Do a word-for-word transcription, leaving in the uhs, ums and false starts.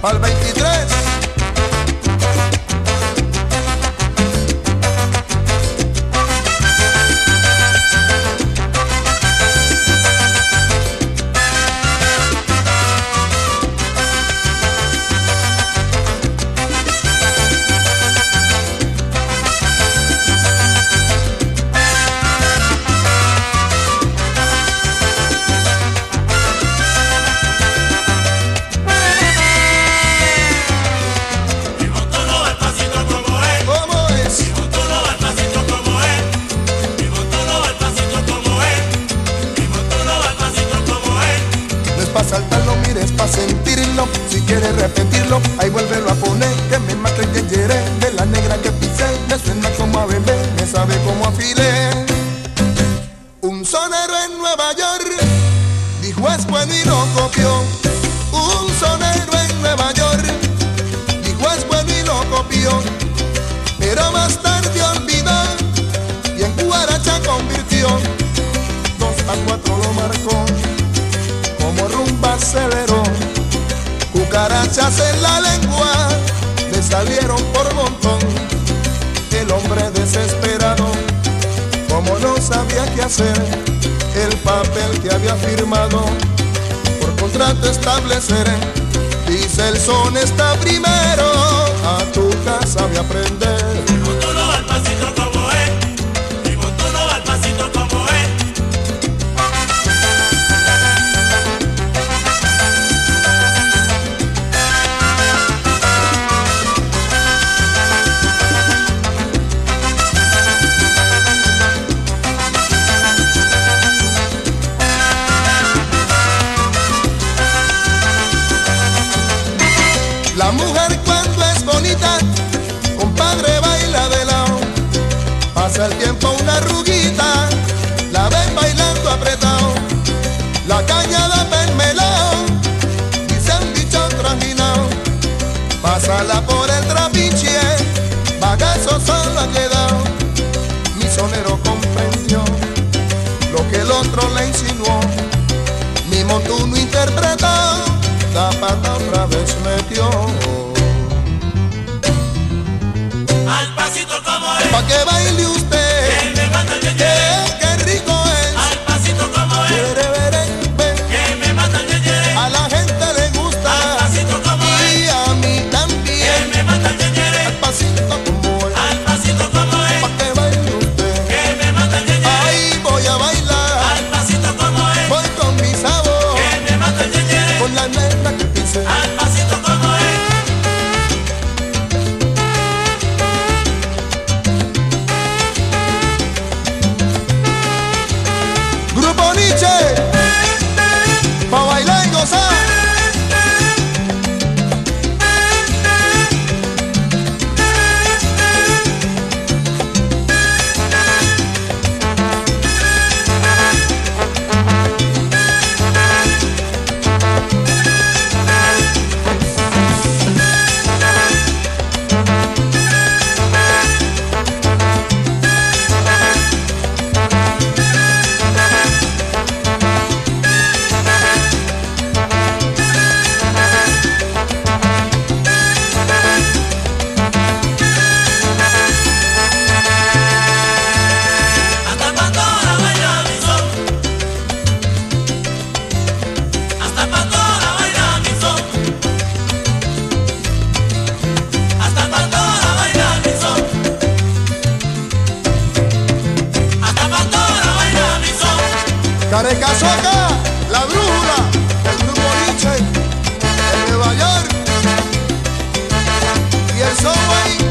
al veintitrés. Pa' saltarlo, mires pa' sentirlo. Si quieres repetirlo, ahí vuélvelo a poner. Que me mate el yeyere de la negra que pisé. Me suena como a bebé, me sabe como a filé. Un sonero en Nueva York dijo es bueno y lo copió. Un sonero en Nueva York dijo es bueno y lo copió. Pero más tarde olvidó y en guaracha convirtió. Dos a cuatro lo marcó, como rumba aceleró. Cucarachas en la lengua le salieron por montón. El hombre desesperado, como no sabía qué hacer, el papel que había firmado por contrato establecer, dice el son está primero, a tu casa voy a aprender. Mi montuno va al pasito como es, mi montuno va al pasito como es. La mujer cuando es bonita, compadre, baila de lado. Pasa el tiempo una arruguita, la ven bailando apretado. La caña da permelao, dice un dicho trajinao. Pásala por el trapiche, bagazo solo ha quedado. Mi sonero comprendió lo que el otro le insinuó. Mi montuno interpretó, la pata otra vez metió. Al pasito como es, Pa' que baile usted, que me mata el que, yeyere. que rico es. Al pasito como es, Quiere ver, ven, que me mata el yeyere. a la gente le gusta. Al pasito como Y es, a mí que también. me mata el yeyere. Al pasito como es. Al pasito como es, Pa' que baile usted, que me mata el yeyere. ahí voy a bailar. Al pasito como es, Voy con mi sabor, que me mata el yeyere. con la negra que pise. Al pasito como es. Grupo Nietzsche, pa' bailar y gozar. Hasta Pandora baila mi son. Hasta Pandora baila mi son. Hasta Pandora baila mi son. Hasta Pandora baila mi son. Carecasoca, la brújula, el grupo Nietzsche, en Nueva York. Y el Subway